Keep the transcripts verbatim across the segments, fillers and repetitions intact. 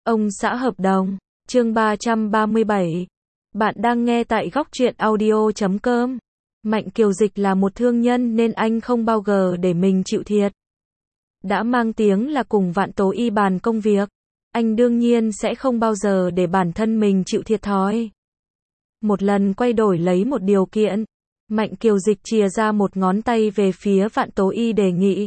Ông xã hợp đồng, chương ba trăm ba mươi bảy. Bạn đang nghe tại góc truyện audio chấm com. Mạnh Kiều Dịch là một thương nhân nên anh không bao giờ để mình chịu thiệt. Đã mang tiếng là cùng Vạn Tố Y bàn công việc, anh đương nhiên sẽ không bao giờ để bản thân mình chịu thiệt thòi. Một lần quay đổi lấy một điều kiện, Mạnh Kiều Dịch chìa ra một ngón tay về phía Vạn Tố Y đề nghị.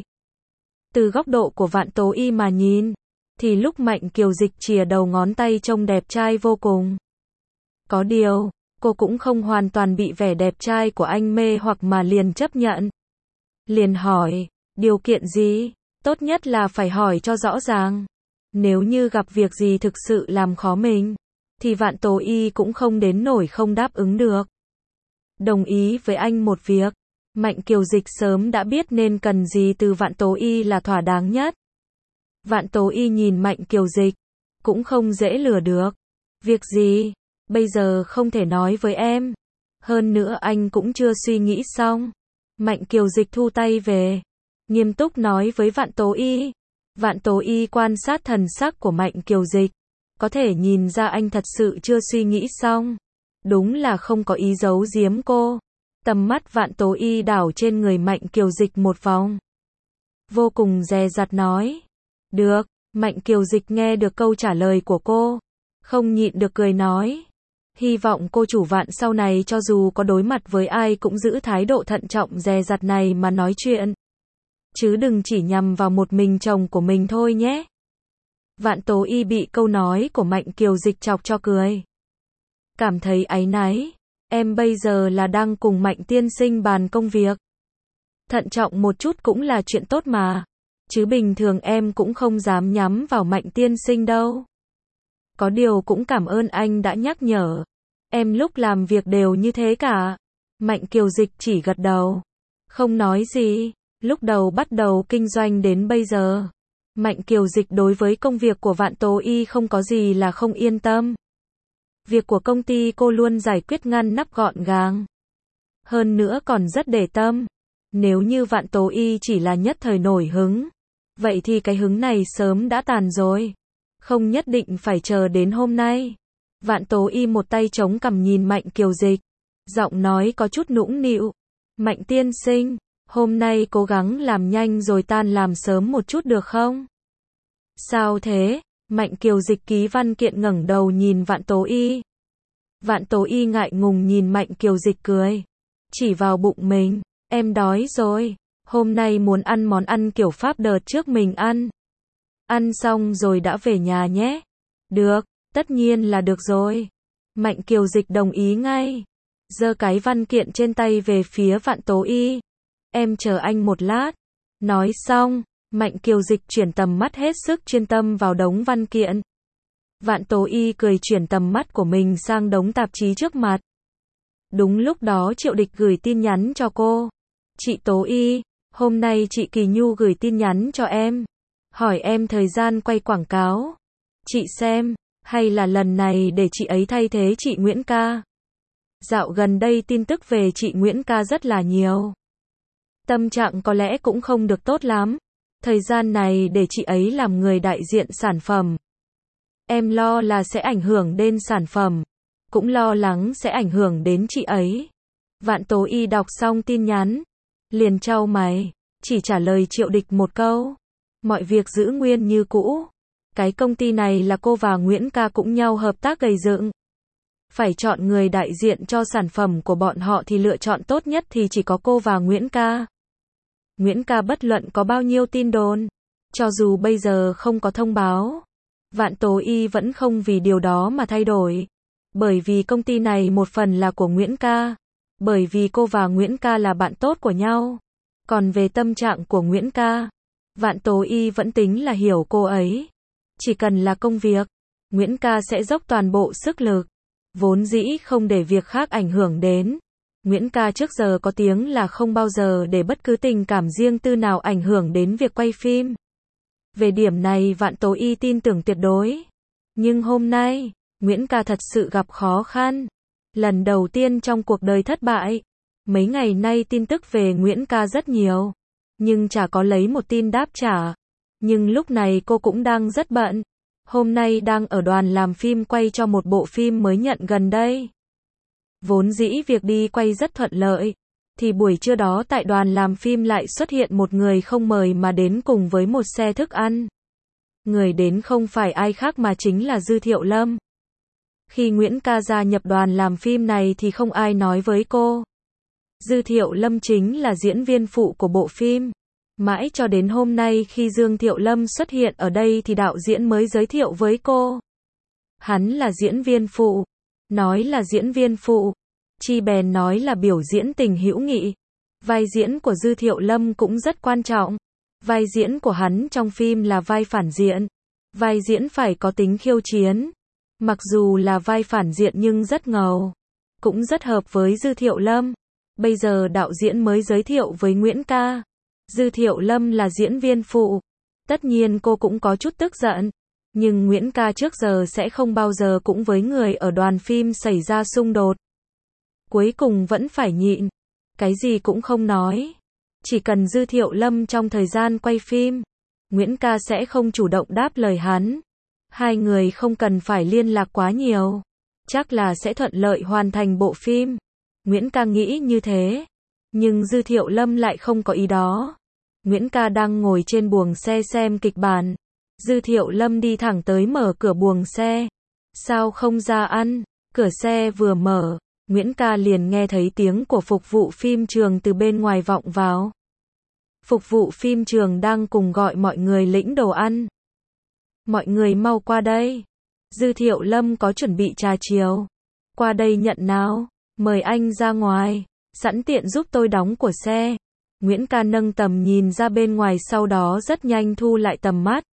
Từ góc độ của Vạn Tố Y mà nhìn, thì lúc Mạnh Kiều Dịch chìa đầu ngón tay trông đẹp trai vô cùng. Có điều, cô cũng không hoàn toàn bị vẻ đẹp trai của anh mê hoặc mà liền chấp nhận. Liền hỏi, điều kiện gì? Tốt nhất là phải hỏi cho rõ ràng. Nếu như gặp việc gì thực sự làm khó mình, thì Vạn Tố Y cũng không đến nổi không đáp ứng được. Đồng ý với anh một việc, Mạnh Kiều Dịch sớm đã biết nên cần gì từ Vạn Tố Y là thỏa đáng nhất. Vạn Tố Y nhìn Mạnh Kiều Dịch, cũng không dễ lừa được. Việc gì? Bây giờ không thể nói với em. Hơn nữa anh cũng chưa suy nghĩ xong. Mạnh Kiều Dịch thu tay về, nghiêm túc nói với Vạn Tố Y. Vạn Tố Y quan sát thần sắc của Mạnh Kiều Dịch, có thể nhìn ra anh thật sự chưa suy nghĩ xong. Đúng là không có ý giấu giếm cô. Tầm mắt Vạn Tố Y đảo trên người Mạnh Kiều Dịch một vòng, vô cùng dè dặt nói. Được. Mạnh Kiều Dịch nghe được câu trả lời của cô, không nhịn được cười nói. Hy vọng cô chủ Vạn sau này cho dù có đối mặt với ai cũng giữ thái độ thận trọng dè dặt này mà nói chuyện. Chứ đừng chỉ nhằm vào một mình chồng của mình thôi nhé. Vạn Tố Y bị câu nói của Mạnh Kiều Dịch chọc cho cười. Cảm thấy áy náy. Em bây giờ là đang cùng Mạnh tiên sinh bàn công việc. Thận trọng một chút cũng là chuyện tốt mà. Chứ bình thường em cũng không dám nhắm vào Mạnh tiên sinh đâu. Có điều cũng cảm ơn anh đã nhắc nhở. Em lúc làm việc đều như thế cả. Mạnh Kiều Dịch chỉ gật đầu, không nói gì. Lúc đầu bắt đầu kinh doanh đến bây giờ, Mạnh Kiều Dịch đối với công việc của Vạn Tố Y không có gì là không yên tâm. Việc của công ty cô luôn giải quyết ngăn nắp gọn gàng. Hơn nữa còn rất để tâm. Nếu như Vạn Tố Y chỉ là nhất thời nổi hứng, vậy thì cái hứng này sớm đã tàn rồi. Không nhất định phải chờ đến hôm nay. Vạn Tố Y một tay chống cằm nhìn Mạnh Kiều Dịch, giọng nói có chút nũng nịu. Mạnh tiên sinh, hôm nay cố gắng làm nhanh rồi tan làm sớm một chút được không? Sao thế? Mạnh Kiều Dịch ký văn kiện ngẩng đầu nhìn Vạn Tố Y. Vạn Tố Y ngại ngùng nhìn Mạnh Kiều Dịch cười, chỉ vào bụng mình. Em đói rồi. Hôm nay muốn ăn món ăn kiểu Pháp đợt trước mình ăn. Ăn xong rồi đã về nhà nhé. Được, tất nhiên là được rồi. Mạnh Kiều Dịch đồng ý ngay. Giơ cái văn kiện trên tay về phía Vạn Tố Y. Em chờ anh một lát. Nói xong, Mạnh Kiều Dịch chuyển tầm mắt hết sức chuyên tâm vào đống văn kiện. Vạn Tố Y cười chuyển tầm mắt của mình sang đống tạp chí trước mặt. Đúng lúc đó Triệu Địch gửi tin nhắn cho cô. Chị Tố Y, hôm nay chị Kỳ Nhu gửi tin nhắn cho em, hỏi em thời gian quay quảng cáo. Chị xem, hay là lần này để chị ấy thay thế chị Nguyễn Ca. Dạo gần đây tin tức về chị Nguyễn Ca rất là nhiều. Tâm trạng có lẽ cũng không được tốt lắm. Thời gian này để chị ấy làm người đại diện sản phẩm. Em lo là sẽ ảnh hưởng đến sản phẩm, cũng lo lắng sẽ ảnh hưởng đến chị ấy. Vạn Tố Y đọc xong tin nhắn, liền chau mày, chỉ trả lời Triệu Địch một câu. Mọi việc giữ nguyên như cũ. Cái công ty này là cô và Nguyễn Ca cũng nhau hợp tác gây dựng. Phải chọn người đại diện cho sản phẩm của bọn họ thì lựa chọn tốt nhất thì chỉ có cô và Nguyễn Ca. Nguyễn Ca bất luận có bao nhiêu tin đồn, cho dù bây giờ không có thông báo, Vạn Tố Y vẫn không vì điều đó mà thay đổi. Bởi vì công ty này một phần là của Nguyễn Ca. Bởi vì cô và Nguyễn Ca là bạn tốt của nhau. Còn về tâm trạng của Nguyễn Ca, Vạn Tố Y vẫn tính là hiểu cô ấy. Chỉ cần là công việc, Nguyễn Ca sẽ dốc toàn bộ sức lực. Vốn dĩ không để việc khác ảnh hưởng đến. Nguyễn Ca trước giờ có tiếng là không bao giờ để bất cứ tình cảm riêng tư nào ảnh hưởng đến việc quay phim. Về điểm này Vạn Tố Y tin tưởng tuyệt đối. Nhưng hôm nay, Nguyễn Ca thật sự gặp khó khăn. Lần đầu tiên trong cuộc đời thất bại. Mấy ngày nay tin tức về Nguyễn Ca rất nhiều, nhưng chả có lấy một tin đáp trả. Nhưng lúc này cô cũng đang rất bận. Hôm nay đang ở đoàn làm phim quay cho một bộ phim mới nhận gần đây. Vốn dĩ việc đi quay rất thuận lợi, thì buổi trưa đó tại đoàn làm phim lại xuất hiện một người không mời mà đến cùng với một xe thức ăn. Người đến không phải ai khác mà chính là Dư Thiệu Lâm. Khi Nguyễn Ca gia nhập đoàn làm phim này thì không ai nói với cô. Dư Thiệu Lâm chính là diễn viên phụ của bộ phim. Mãi cho đến hôm nay khi Dương Thiệu Lâm xuất hiện ở đây thì đạo diễn mới giới thiệu với cô. Hắn là diễn viên phụ. Nói là diễn viên phụ. Chi bèn nói là biểu diễn tình hữu nghị. Vai diễn của Dư Thiệu Lâm cũng rất quan trọng. Vai diễn của hắn trong phim là vai phản diện. Vai diễn phải có tính khiêu chiến. Mặc dù là vai phản diện nhưng rất ngầu. Cũng rất hợp với Dư Thiệu Lâm. Bây giờ đạo diễn mới giới thiệu với Nguyễn Ca. Dư Thiệu Lâm là diễn viên phụ. Tất nhiên cô cũng có chút tức giận. Nhưng Nguyễn Ca trước giờ sẽ không bao giờ cũng với người ở đoàn phim xảy ra xung đột. Cuối cùng vẫn phải nhịn. Cái gì cũng không nói. Chỉ cần Dư Thiệu Lâm trong thời gian quay phim, Nguyễn Ca sẽ không chủ động đáp lời hắn. Hai người không cần phải liên lạc quá nhiều. Chắc là sẽ thuận lợi hoàn thành bộ phim. Nguyễn Ca nghĩ như thế. Nhưng Dư Thiệu Lâm lại không có ý đó. Nguyễn Ca đang ngồi trên buồng xe xem kịch bản. Dư Thiệu Lâm đi thẳng tới mở cửa buồng xe. Sao không ra ăn? Cửa xe vừa mở, Nguyễn Ca liền nghe thấy tiếng của phục vụ phim trường từ bên ngoài vọng vào. Phục vụ phim trường đang cùng gọi mọi người lĩnh đồ ăn. Mọi người mau qua đây. Dư Thiệu Lâm có chuẩn bị trà chiều. Qua đây nhận nào. Mời anh ra ngoài. Sẵn tiện giúp tôi đóng của xe. Nguyễn Ca nâng tầm nhìn ra bên ngoài, sau đó rất nhanh thu lại tầm mắt.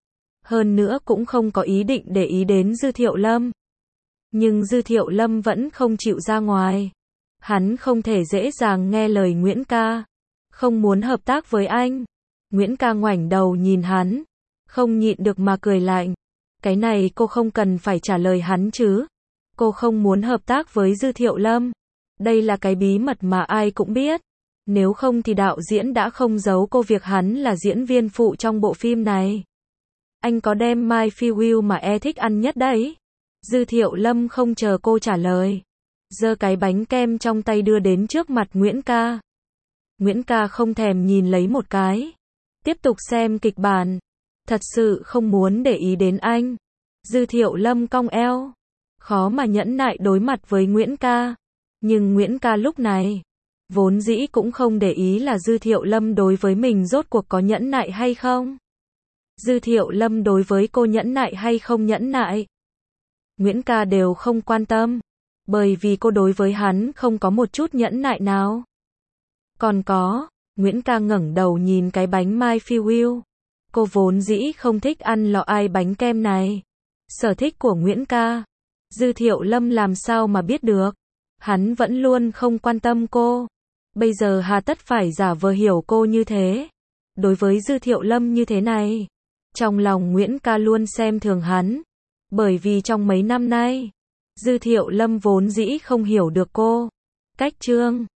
Hơn nữa cũng không có ý định để ý đến Dư Thiệu Lâm. Nhưng Dư Thiệu Lâm vẫn không chịu ra ngoài. Hắn không thể dễ dàng nghe lời Nguyễn Ca. Không muốn hợp tác với anh. Nguyễn Ca ngoảnh đầu nhìn hắn. Không nhịn được mà cười lạnh. Cái này cô không cần phải trả lời hắn chứ. Cô không muốn hợp tác với Dư Thiệu Lâm. Đây là cái bí mật mà ai cũng biết. Nếu không thì đạo diễn đã không giấu cô việc hắn là diễn viên phụ trong bộ phim này. Anh có đem My Fill mà e thích ăn nhất đấy. Dư Thiệu Lâm không chờ cô trả lời. Giơ cái bánh kem trong tay đưa đến trước mặt Nguyễn Ca. Nguyễn Ca không thèm nhìn lấy một cái. Tiếp tục xem kịch bản. Thật sự không muốn để ý đến anh. Dư Thiệu Lâm cong eo. Khó mà nhẫn nại đối mặt với Nguyễn Ca. Nhưng Nguyễn Ca lúc này vốn dĩ cũng không để ý là Dư Thiệu Lâm đối với mình rốt cuộc có nhẫn nại hay không. Dư Thiệu Lâm đối với cô nhẫn nại hay không nhẫn nại, Nguyễn Ca đều không quan tâm. Bởi vì cô đối với hắn không có một chút nhẫn nại nào. Còn có, Nguyễn Ca ngẩng đầu nhìn cái bánh My Fill. Cô vốn dĩ không thích ăn lọ ai bánh kem này. Sở thích của Nguyễn Ca, Dư Thiệu Lâm làm sao mà biết được. Hắn vẫn luôn không quan tâm cô. Bây giờ hà tất phải giả vờ hiểu cô như thế. Đối với Dư Thiệu Lâm như thế này, trong lòng Nguyễn Ca luôn xem thường hắn. Bởi vì trong mấy năm nay, Dư Thiệu Lâm vốn dĩ không hiểu được cô. Cách chương